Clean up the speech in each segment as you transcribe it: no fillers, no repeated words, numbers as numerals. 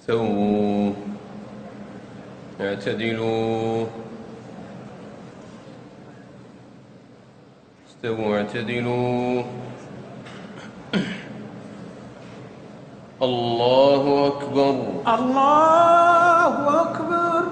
استووا اعتدلوا استووا اعتدلوا. الله أكبر الله أكبر.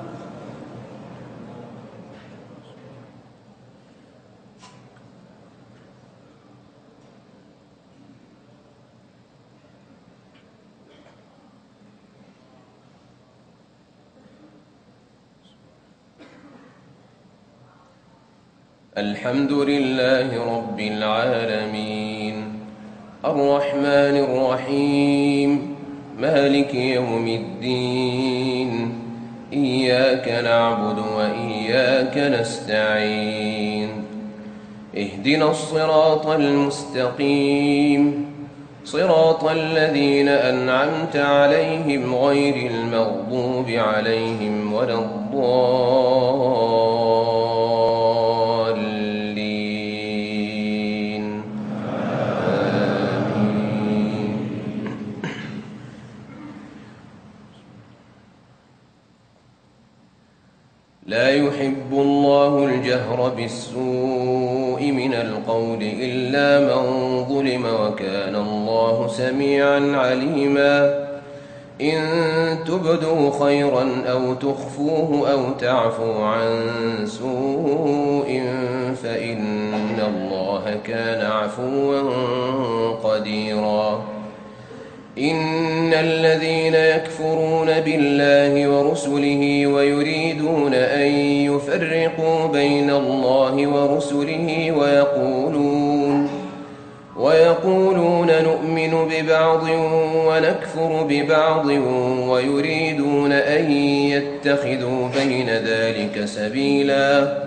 الحمد لله رب العالمين الرحمن الرحيم مالك يوم الدين إياك نعبد وإياك نستعين اهدنا الصراط المستقيم صراط الذين أنعمت عليهم غير المغضوب عليهم ولا الضالين آمين. لا يحب الله الجهر بالسوء من القول إلا من ظلم وكان الله سميعا عليما. إن تبدوا خيرا أو تخفوه أو تعفوا عن سوء فإن الله كان عفوا قديرا. إن الذين يكفرون بالله ورسله ويريدون أن يفرقوا بين الله ورسله ويقولون نؤمن ببعض ونكفر ببعض ويريدون أن يتخذوا بين ذلك سبيلا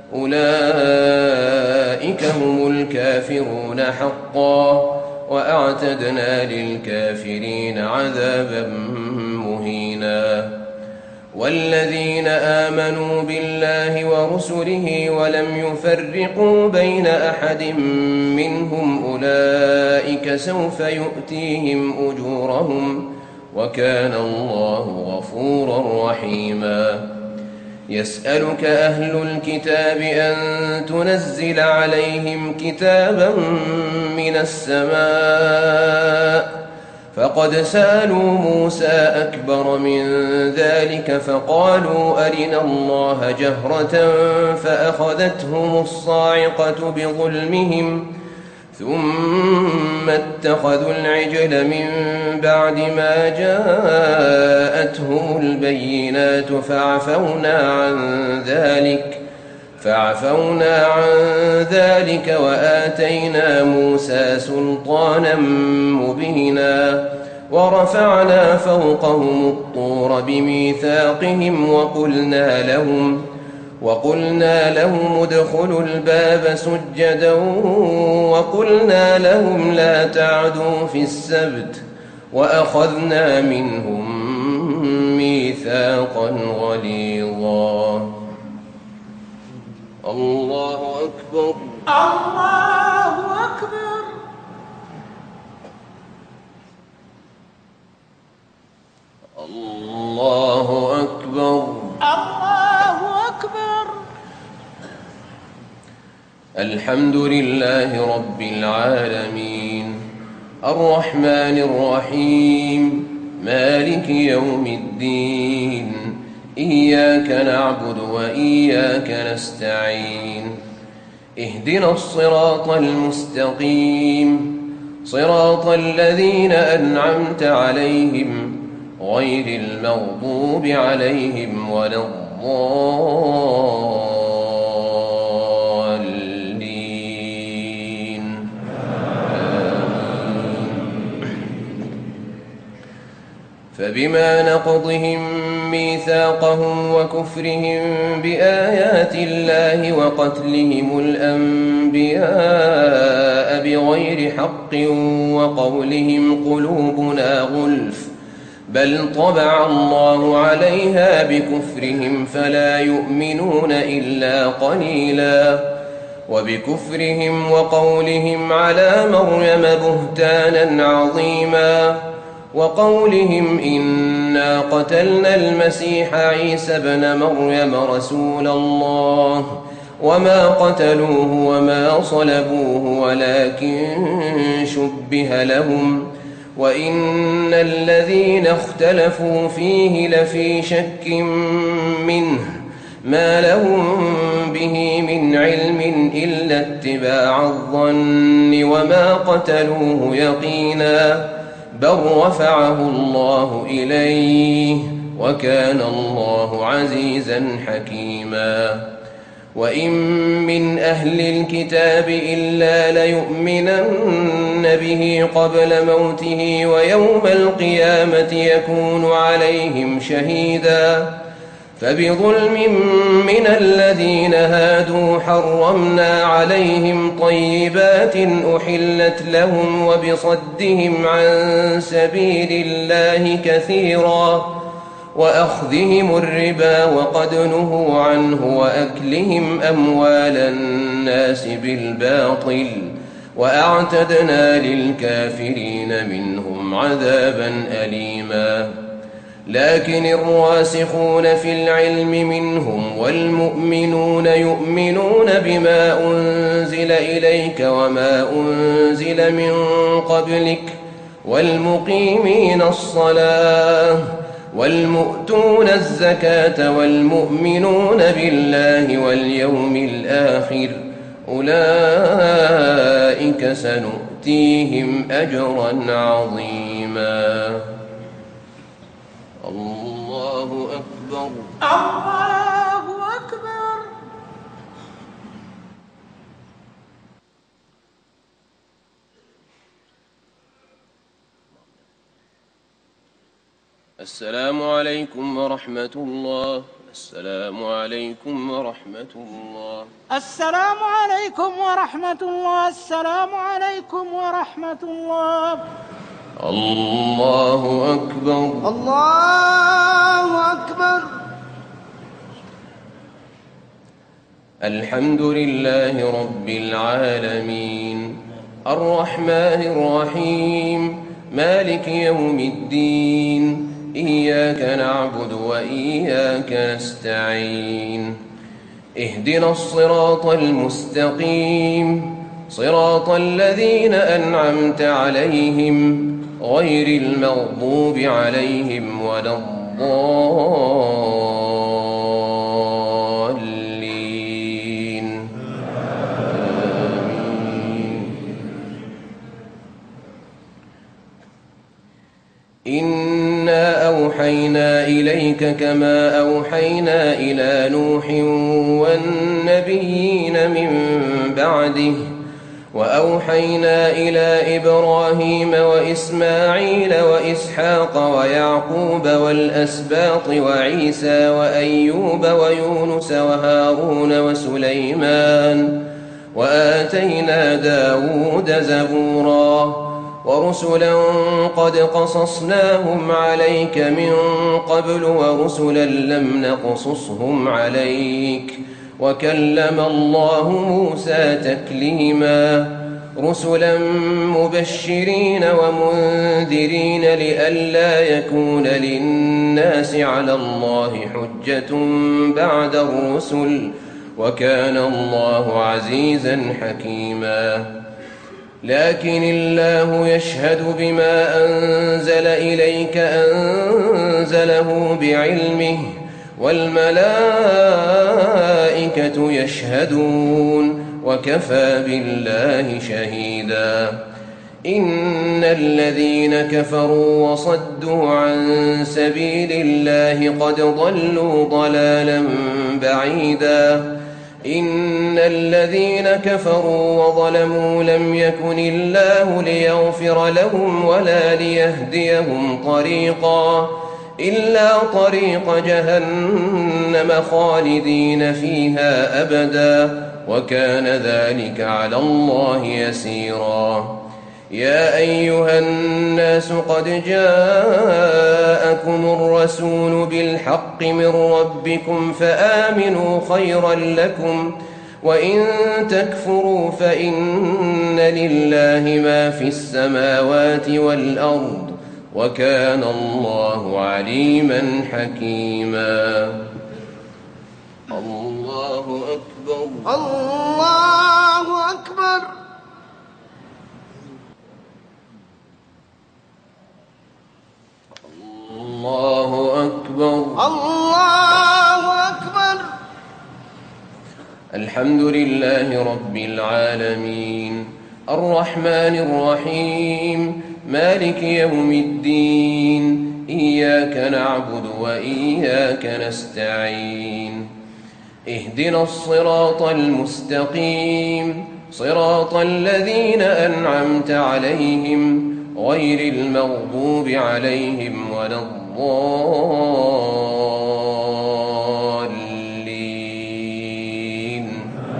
أولئك هم الكافرون حقا وأعتدنا للكافرين عذابا مهينا. والذين آمنوا بالله ورسله ولم يفرقوا بين أحد منهم أولئك سوف يؤتيهم أجورهم وكان الله غفورا رحيما. يسألك أهل الكتاب أن تنزل عليهم كتابا من السماء فقد سألوا موسى أكبر من ذلك فقالوا أرنا الله جهرة فأخذتهم الصاعقة بظلمهم ثم اتخذوا العجل من بعد ما جاءتهم البينات فعفونا عن ذلك وآتينا موسى سلطانا مبينا. ورفعنا فوقهم الطور بميثاقهم وقلنا لهم ادخلوا الباب سجدا وقلنا لهم لا تعدوا في السبت وأخذنا منهم ميثاقا غليظا. الله أكبر الله أكبر. الله أكبر الله أكبر. الحمد لله رب العالمين الرحمن الرحيم مالك يوم الدين إياك نعبد وإياك نستعين اهدنا الصراط المستقيم صراط الذين أنعمت عليهم غير المغضوب عليهم ولا الضالين فبما نقضهم ميثاقهم وكفرهم بآيات الله وقتلهم الأنبياء بغير حق وقولهم قلوبنا غلف بل طبع الله عليها بكفرهم فلا يؤمنون إلا قليلا. وبكفرهم وقولهم على مريم بهتانا عظيما وقولهم إنا قتلنا المسيح عيسى ابن مريم رسول الله وما قتلوه وما صلبوه ولكن شبه لهم وإن الذين اختلفوا فيه لفي شك منه ما لهم به من علم إلا اتباع الظن وما قتلوه يقينا بل رفعه الله إليه وكان الله عزيزا حكيما وإن من أهل الكتاب إلا ليؤمنن به قبل موته ويوم القيامة يكون عليهم شهيدا فبظلم من الذين هادوا حرمنا عليهم طيبات أحلت لهم وبصدهم عن سبيل الله كثيرا وأخذهم الربا وقد نهوا عنه وأكلهم أموال الناس بالباطل وأعتدنا للكافرين منهم عذابا أليما لكن الراسخون في العلم منهم والمؤمنون يؤمنون بما أنزل إليك وما أنزل من قبلك والمقيمين الصلاة والمؤتون الزكاة والمؤمنون بالله واليوم الآخر أولئك سنؤتيهم أجرا عظيما الله أكبر الله أكبر. السلام عليكم ورحمة الله. السلام عليكم ورحمة الله. السلام عليكم ورحمة الله. السلام عليكم ورحمة الله. الله أكبر. الله أكبر. الحمد لله رب العالمين الرحمن الرحيم مالك يوم الدين إياك نعبد وإياك نستعين اهدنا الصراط المستقيم صراط الذين أنعمت عليهم غير المغضوب عليهم ولا الضالين آمين. إنا أوحينا إليك كما أوحينا إلى نوح والنبيين من بعده وأوحينا إلى إبراهيم وإسماعيل وإسحاق ويعقوب والأسباط وعيسى وأيوب ويونس وهارون وسليمان وآتينا داود زبورا ورسلا قد قصصناهم عليك من قبل ورسلا لم نقصصهم عليك وكلم الله موسى تكليما رسلا مبشرين ومنذرين لئلا يكون للناس على الله حجة بعد الرسل وكان الله عزيزا حكيما لكن الله يشهد بما أنزل إليك أنزله بعلمه والملائكة يشهدون وكفى بالله شهيدا إن الذين كفروا وصدوا عن سبيل الله قد ضلوا ضلالا بعيدا إن الذين كفروا وظلموا لم يكن الله ليغفر لهم ولا ليهديهم طريقا إلا طريق جهنم خالدين فيها أبدا وكان ذلك على الله يسيرا يا أيها الناس قد جاءكم الرسول بالحق من ربكم فآمنوا خيرا لكم وإن تكفروا فإن لله ما في السماوات والأرض وكان الله عليما حكيما. الله أكبر. الله أكبر. الله أكبر. الله أكبر. الحمد لله رب العالمين الرحمن الرحيم مالك يوم الدين إياك نعبد وإياك نستعين اهدنا الصراط المستقيم صراط الذين أنعمت عليهم غير المغضوب عليهم ولا الضالين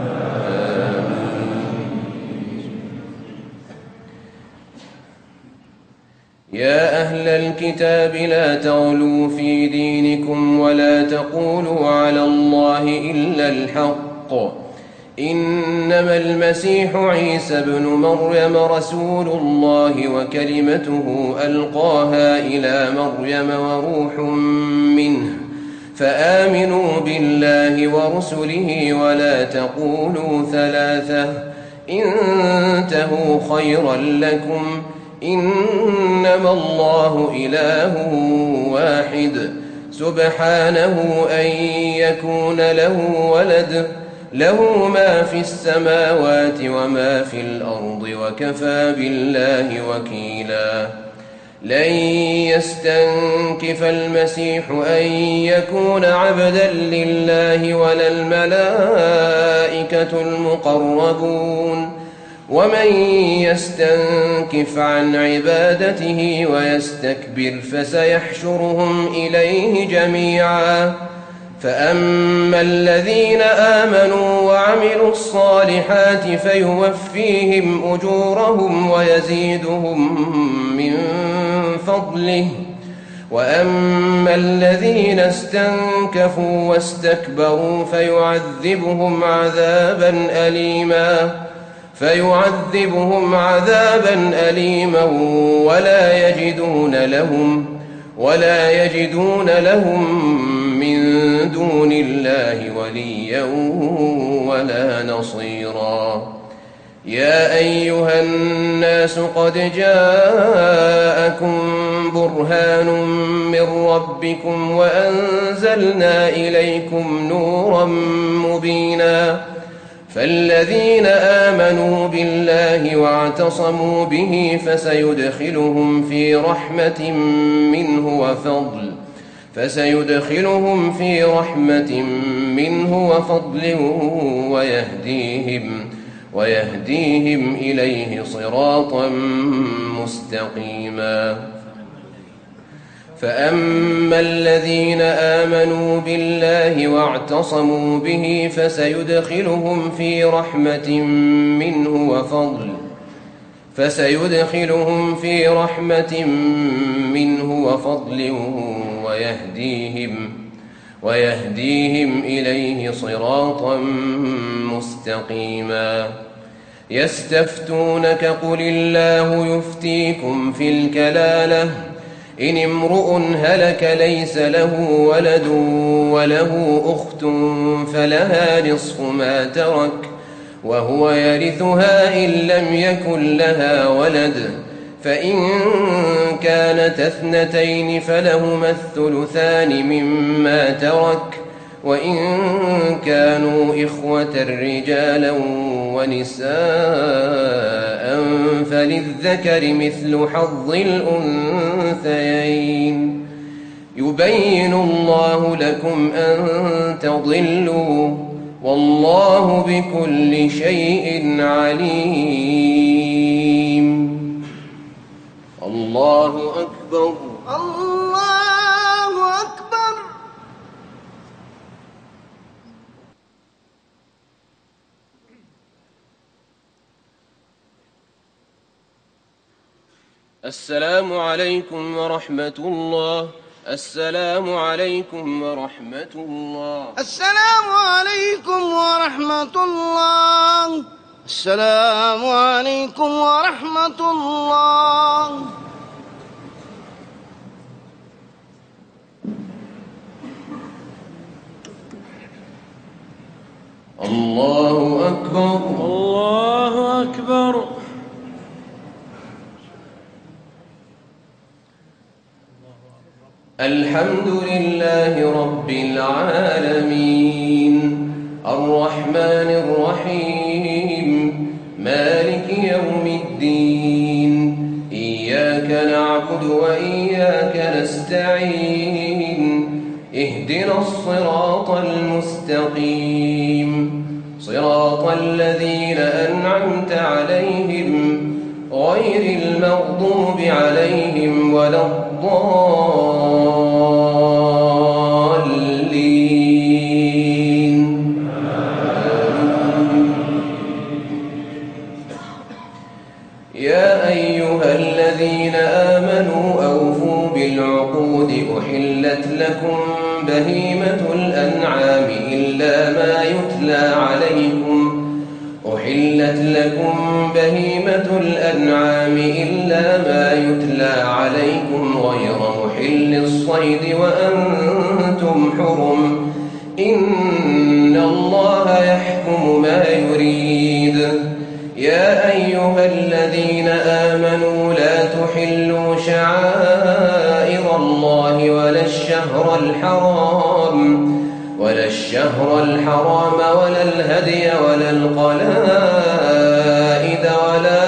يا أهل الكتاب لا تغلوا في دينكم ولا تقولوا على الله إلا الحق إنما المسيح عيسى بن مريم رسول الله وكلمته ألقاها إلى مريم وروح منه فآمنوا بالله ورسله ولا تقولوا ثلاثة انتهوا خيرا لكم إنما الله إله واحد سبحانه أن يكون له ولد له ما في السماوات وما في الأرض وكفى بالله وكيلا لن يستنكف المسيح أن يكون عبدا لله ولا الملائكة المقربون ومن يستنكف عن عبادته ويستكبر فسيحشرهم إليه جميعا فأما الذين آمنوا وعملوا الصالحات فيوفيهم أجورهم ويزيدهم من فضله وأما الذين استنكفوا واستكبروا فيعذبهم عذابا أليما ولا يجدون لهم من دون الله وليا ولا نصيرا يا أيها الناس قد جاءكم برهان من ربكم وأنزلنا إليكم نورا مبينا فالذين آمنوا بالله واعتصموا به فسيدخلهم في رحمة منه وفضل ويهديهم إليه صراطا مستقيما فأما الذين آمنوا بالله واعتصموا به فسيدخلهم في رحمة منه وفضل ويهديهم إليه صراطا مستقيما يستفتونك قل الله يفتيكم في الكلالة إن امرؤ هلك ليس له ولد وله أخت فلها نصف ما ترك وهو يرثها إن لم يكن لها ولد فإن كانت اثنتين فلهما الثلثان مما ترك وإن كانوا إخوة رجالا ونساء فللذكر مثل حظ الأنثيين يبين الله لكم أن تضلوا والله بكل شيء عليم. الله أكبر. الله أكبر. السلام عليكم ورحمة الله. السلام عليكم ورحمة الله. السلام عليكم ورحمة الله. السلام عليكم ورحمة الله. الله أكبر الله أكبر. الحمد لله رب العالمين الرحمن الرحيم مالك يوم الدين إياك نعبد وإياك نستعين اهدنا الصراط المستقيم صراط الذين أنعمت عليهم غير المغضوب عليهم ولا الضالين. يا أيها الذين آمنوا أوفوا بالعقود أحلت لكم بهيمة الأنعام إلا ما يتلى عليكم غير محل الصيد وأنتم حرم إن الله يحكم ما يريد. يا أيها الذين آمنوا لا تحلوا شعائر الله ولا الشهر الحرام ولا الهدي ولا القلائد ولا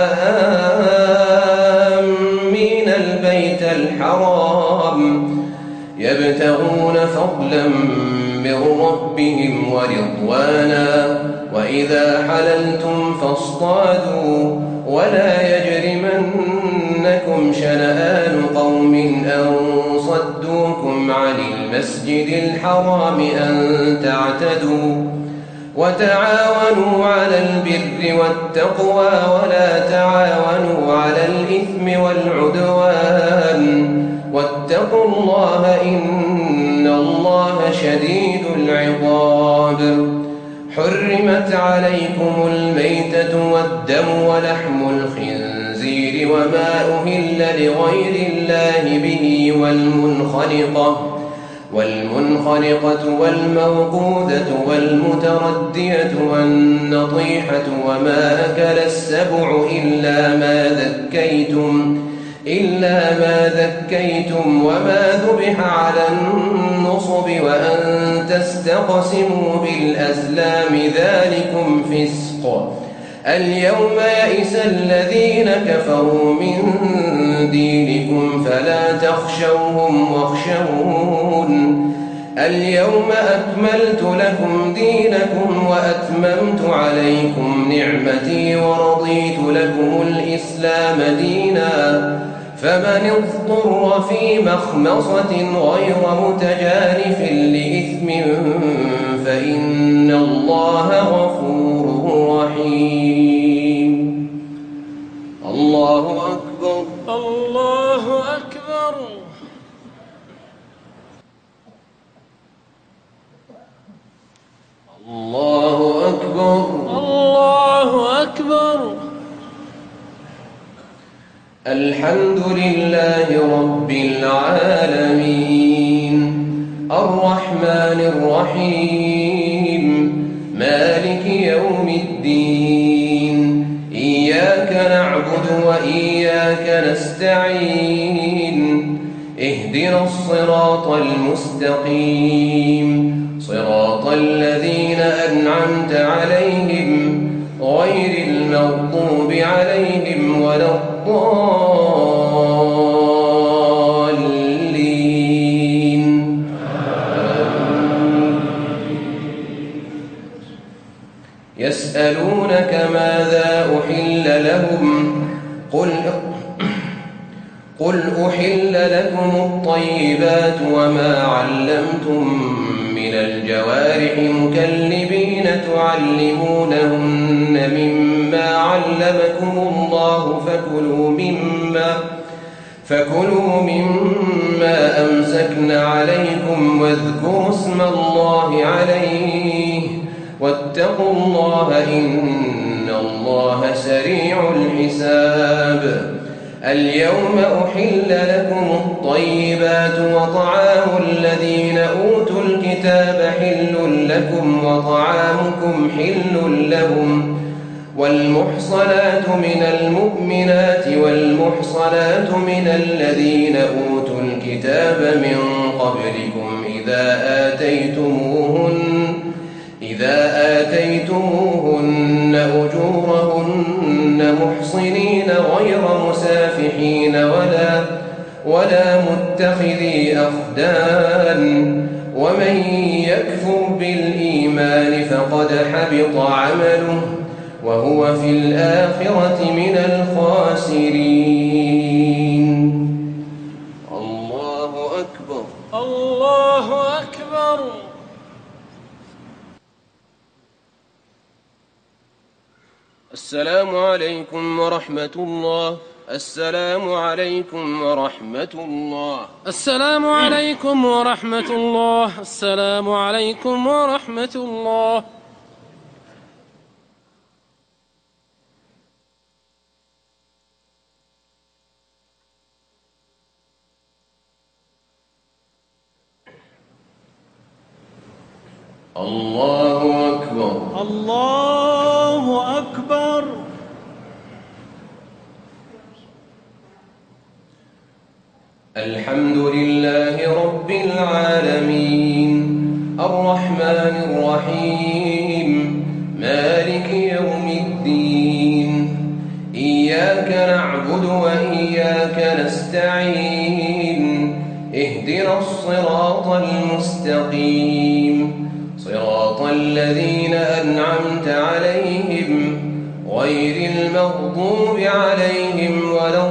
آمين البيت الحرام يبتغون فضلا من ربهم ورضوانا وإذا حللتم فاصطادوا ولا يجرمنكم شنآن قوم أن صدوكم عن المسجد الحرام أن تعتدوا وتعاونوا على البر والتقوى ولا تعاونوا على الإثم والعدوان واتقوا الله إن الله شديد العقاب. حرمت عليكم الميتة والدم ولحم الخنزير وما أهل لغير الله به والمنخنقة والموقوذة والمتردية والنطيحة وما أكل السبع إلا ما ذكيتم وما ذبح على النصب وأن تستقسموا بالأزلام ذلكم فسق. اليوم يئس الذين كفروا من دينكم فلا تخشوهم واخشون. اليوم أكملت لكم دينكم وأتممت عليكم نعمتي ورضيت لكم الإسلام دينا فمن اضطر في مخمصة غير متجانف لإثم فإن الله غفور رحيم. الله أكبر الله أكبر. الله أكبر الله أكبر. الحمد لله رب العالمين الرحمن الرحيم مالك يوم الدين إياك نعبد وإياك نستعين اهدنا الصراط المستقيم صراط الذين أنعمت عليهم غير المغضوب عليهم ولا الضالين. يسألونك ماذا أحل لهم قل أحل لكم الطيبات وما علمتم من الجوارح مكلبين تعلمونهن مما علمكم الله فكلوا مما أمسكن عليكم واذكروا اسم الله عليه واتقوا الله إن الله سريع الحساب. اليوم أحل لكم الطيبات وطعام الذين أوتوا الكتاب حل لكم لكم وطعامكم حل لهم والمحصنات من المؤمنات والمحصنات من الذين أوتوا الكتاب من قبلكم إذا آتيتموهن أجورهن محصنين غير مسافحين ولا متخذي أخدان ومن يكفر بالإيمان فقد حبط عمله وهو في الآخرة من الخاسرين. الله أكبر. الله أكبر. السلام عليكم ورحمة الله. السلام عليكم ورحمة الله. السلام عليكم ورحمة الله. السلام عليكم ورحمة الله. الله أكبر. الله أكبر. الحمد لله رب العالمين الرحمن الرحيم مالك يوم الدين إياك نعبد وإياك نستعين اهدنا الصراط المستقيم صراط الذين أنعمت عليهم غير المغضوب عليهم ولا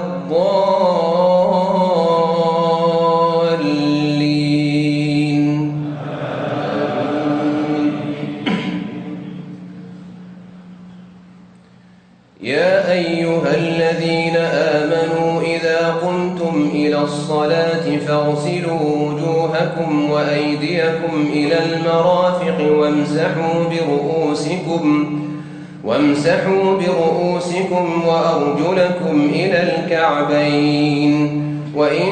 الضالين. يا أيها الذين آمنوا إذا قمتم إلى الصلاة فاغسلوا وجوهكم وأيديكم إلى المرافق وامسحوا برؤوسكم وأرجلكم إلى الكعبين وإن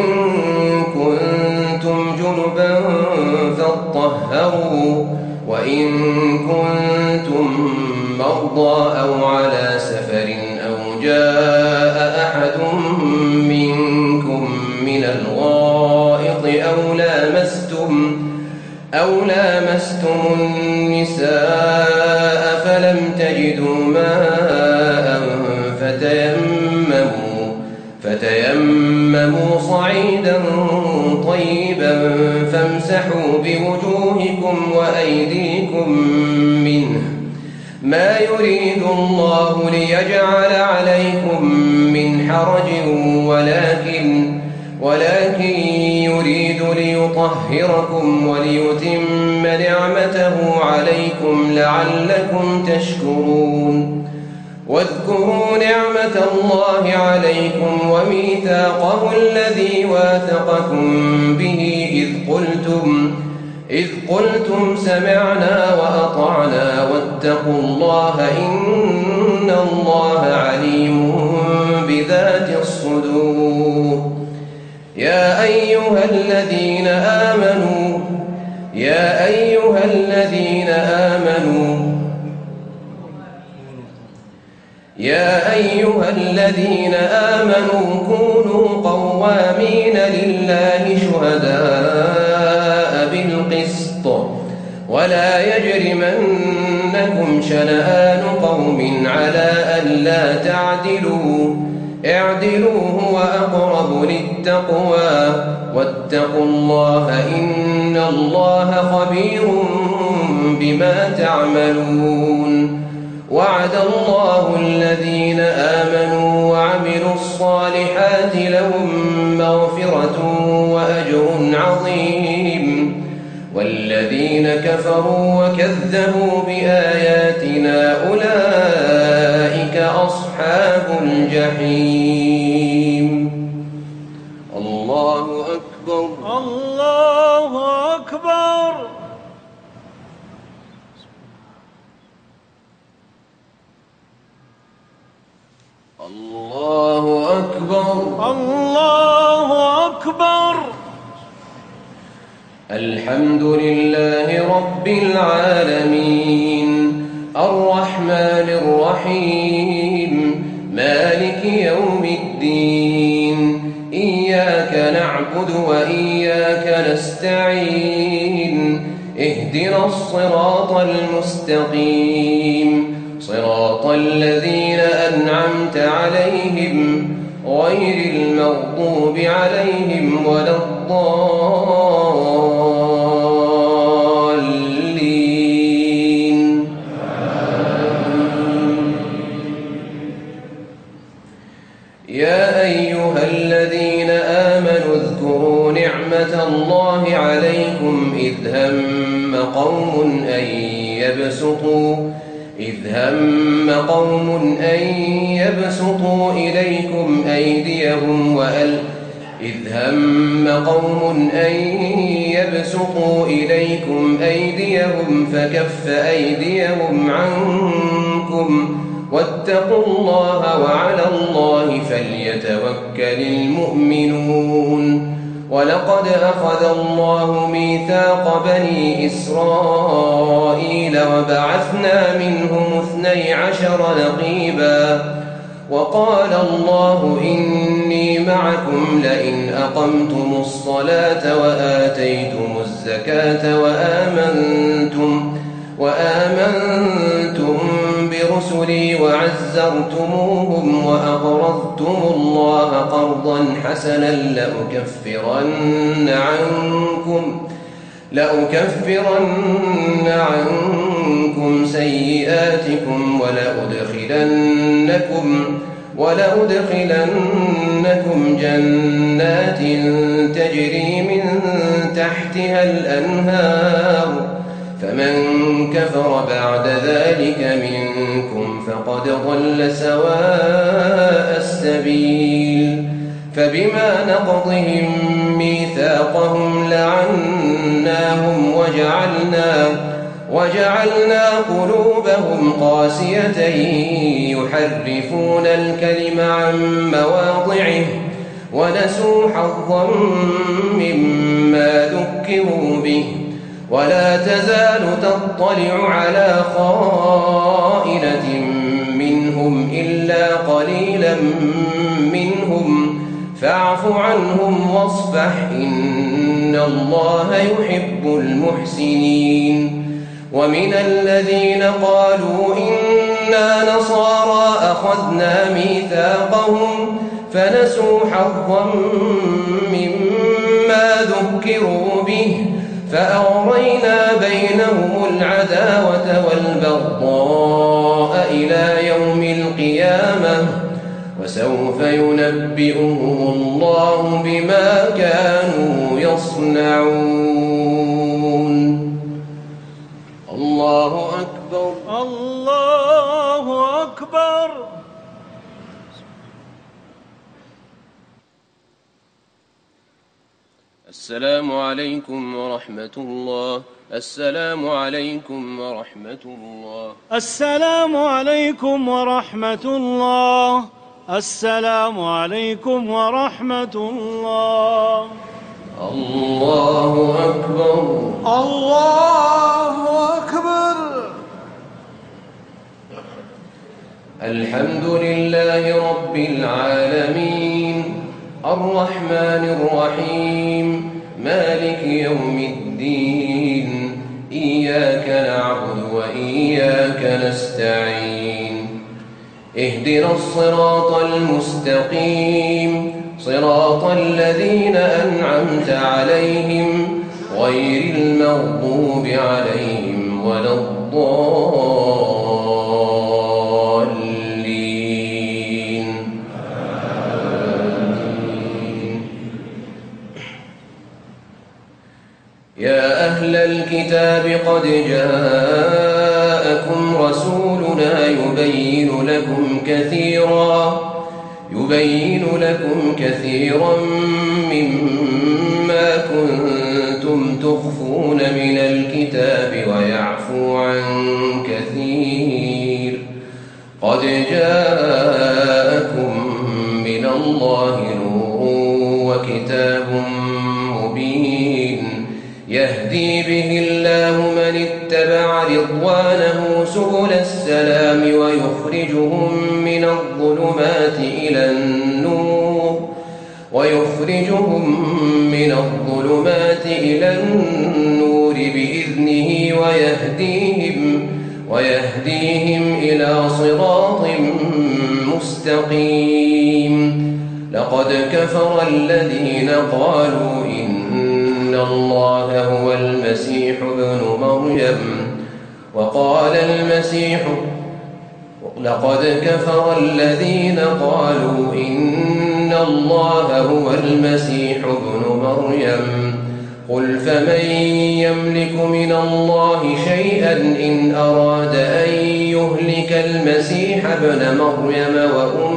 كنتم جنبا فاطهروا وإن كنتم مرضى أو على سفر أو جاء أحد منكم من الغائط أو لامستم النساء فلم تجدوا ماء فتيمموا صعيدا طيبا فامسحوا بوجوهكم وأيديكم منه ما يريد الله ليجعل عليكم من حرج ولكن يريد ليطهركم وليتم نعمته عليكم لعلكم تشكرون. واذكروا نعمة الله عليكم وميثاقه الذي واثقكم به إذ قلتم سمعنا وأطعنا واتقوا الله إن الله عليم بذات الصدور. يا أيها الذين آمنوا كونوا قوامين لله شهداء بالقسط ولا يجرمنكم شنآن قوم على ألا تعدلوا اعدلوا هو أقرب للتقوى واتقوا الله إن الله خبير بما تعملون. وعد الله الذين آمنوا وعملوا الصالحات لهم مغفرة وأجر عظيم والذين كفروا وكذبوا بآياتنا أولئك أصحاب الجحيم. الله أكبر. الله أكبر. الله أكبر. الله أكبر. الحمد لله رب العالمين الرحمن الرحيم مالك يوم الدين إياك نعبد وإياك نستعين اهدنا الصراط المستقيم صراط الذين أنعمت عليهم غير المغضوب عليهم ولا الضالين يا أيها الذين آمنوا اذكروا نعمة الله عليكم إذ هم قوم أن يبسطوا إليكم أيديهم فكف أيديهم عنكم واتقوا الله وعلى الله فليتوكل المؤمنون ولقد أخذ الله ميثاق بني إسرائيل وبعثنا منهم 12 نقيبا وقال الله إني معكم لئن أقمتم الصلاة وآتيتم الزكاة وآمنتم برسلي وعزرتموهم وأقرضتم الله قرضا حسنا لأكفرن عنكم سيئاتكم ولأدخلنكم جنات تجري من تحتها الأنهار فمن كفر بعد ذلك منكم فقد ضل سواء السبيل فبما نقضهم ميثاقهم لعناهم وجعلنا قلوبهم قاسية يحرفون الكلم عن مواضعه ونسوا حظا مما ذكروا به ولا تزال تطلع على خائنة منهم إلا قليلا منهم فاعف عنهم واصفح إن الله يحب المحسنين ومن الذين قالوا إنا نصارى أخذنا ميثاقهم فنسوا حظا مما ذكروا به فأغرينا بينهم العداوة والبغضاء إلى يوم القيامة وسوف ينبئهم الله بما كانوا يصنعون. الله أكبر. الله أكبر. السلام عليكم ورحمة الله. السلام عليكم ورحمة الله. السلام عليكم ورحمة الله. السلام عليكم ورحمة الله. الله أكبر. الله أكبر. الحمد لله رب العالمين الرحمن الرحيم مالك يوم الدين إياك نعبد وإياك نستعين اهدنا الصراط المستقيم صراط الذين أنعمت عليهم غير المغضوب عليهم ولا الضالين آمين. يا أهل الكتاب قد جاءكم رسولنا يبين لكم كثيرا مما كنتم تخفون من الكتاب ويعفو عن كثير قد جاءكم من الله نور وكتاب مبين يهدي به الله من اتبع رضوانه سبل السلام ويخرجهم من الظلمات إلى النور بإذنه ويهديهم إلى صراط مستقيم. لقد كفر الذين قالوا إن الله هو المسيح ابن مريم لقد كفر الذين قالوا إن الله هو المسيح ابن مريم قل فمن يملك من الله شيئا إن أراد أن يهلك المسيح ابن مريم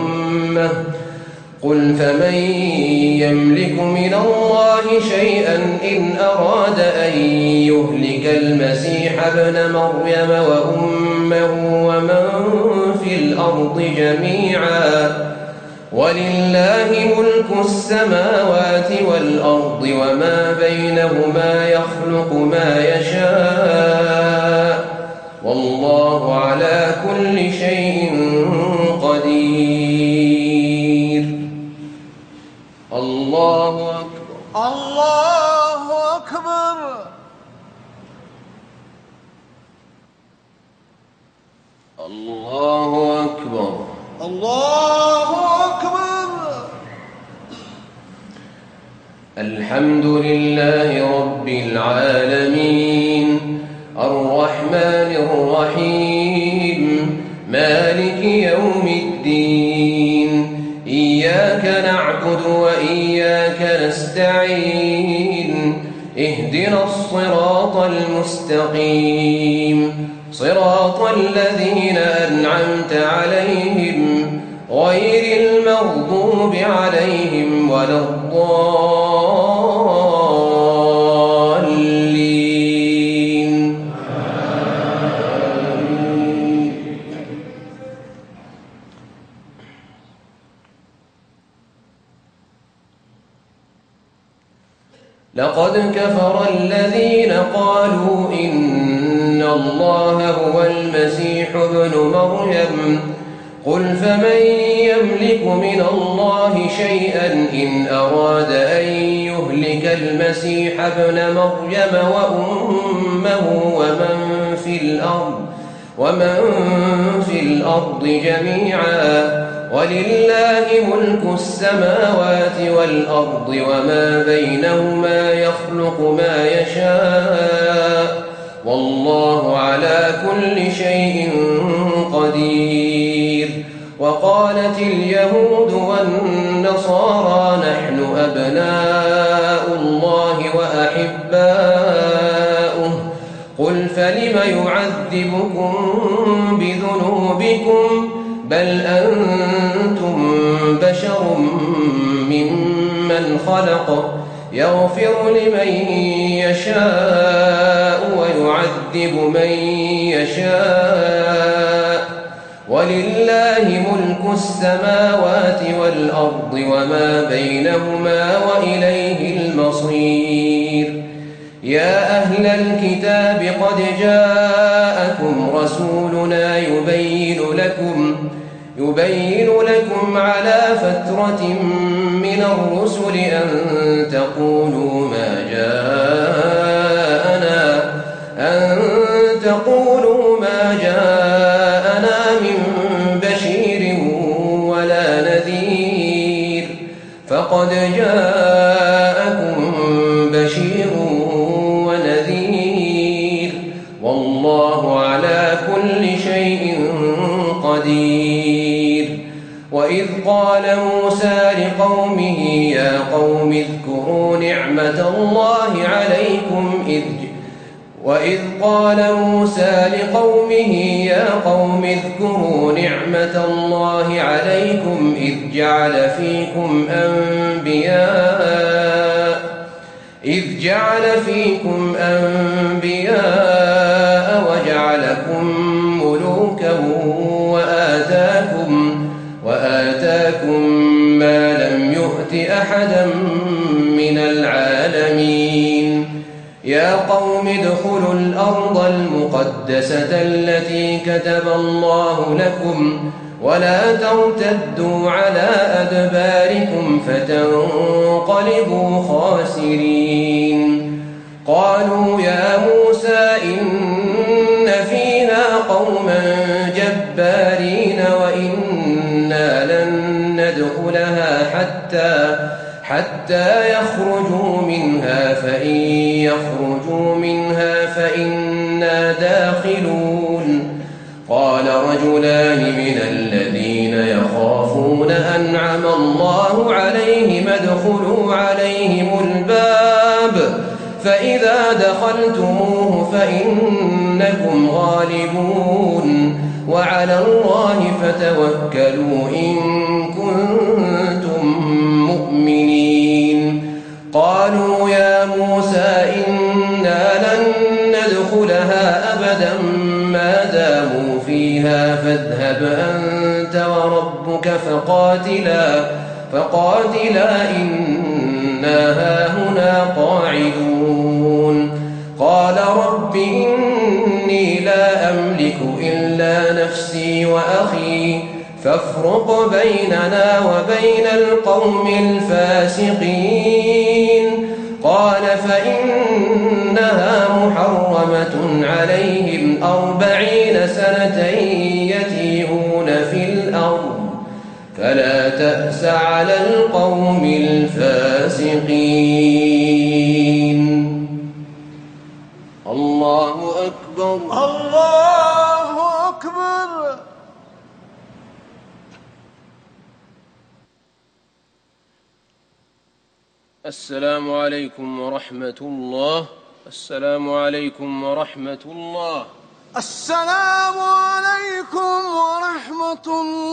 وأمه ومن في الأرض جميعا ولله ملك السماوات والأرض وما بينهما يخلق ما يشاء والله على كل شيء قدير. الله أكبر. الله أكبر. الله أكبر. الله أكبر. الحمد لله رب العالمين الرحمن الرحيم مالك يوم الدين إياك نعبد وإياك نستعين اهدنا الصراط المستقيم صراط الذين أنعمت عليهم غير المغضوب عليهم ولا الضالين. لقد كفر الذين قالوا إن الله هو المسيح ابن مريم قل فمن يملك من الله شيئا إن أراد أن يهلك المسيح ابن مريم وأمه ومن في الأرض جميعا ولله ملك السماوات والأرض وما بينهما يخلق ما يشاء والله على كل شيء قدير. وقالت اليهود والنصارى نحن أبناء الله وأحباؤه قل فلم يعذبكم بذنوبكم بل أنتم بشر ممن خلق يغفر لمن يشاء ويعذب من يشاء ولله ملك السماوات والأرض وما بينهما وإليه المصير. يا أهل الكتاب قد جاءكم رسولنا يبين لكم على فترة من الرسل أن تقولوا ما جاءنا من بشير ولا نذير فقد جاءكم بشير ونذير والله على كل شيء قدير. وإذ قال موسى لقومه يا قوم اذكروا نعمة الله عليكم إذ جعل فيكم أنبياء وجعلكم ملوكا وآتاكم ما لم يؤت أحدا من العالمين يا قوم ادخلوا الأرض المقدسة التي كتب الله لكم ولا ترتدوا على أدباركم فتنقلبوا خاسرين. قالوا يا موسى إن فيها قوما جبارين وإنا لن ندخلها حتى يخرجوا منها فإن يخرجوا منها فإنا داخلون. قال رجلان من الذين يخافون أنعم الله عليهم ادخلوا عليهم الباب فإذا دخلتموه فإنكم غالبون وعلى الله فتوكلوا إن كنتم مؤمنين. قالوا يا موسى إنا لن ندخلها أبدا ما داموا فيها فاذهب أنت وربك فقاتلا إنا هاهنا قاعدون. قال رب إني لا أملك إلا نفسي وأخي فافرق بيننا وبين القوم الفاسقين. قال فإنها محرمة عليهم 40 سنة يتيهون في الأرض فلا تأس على القوم الفاسقين. الله أكبر. الله أكبر. السلام عليكم ورحمة الله. السلام عليكم ورحمة الله. السلام عليكم ورحمة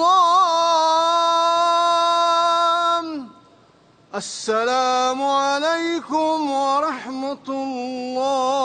الله. السلام عليكم ورحمة الله.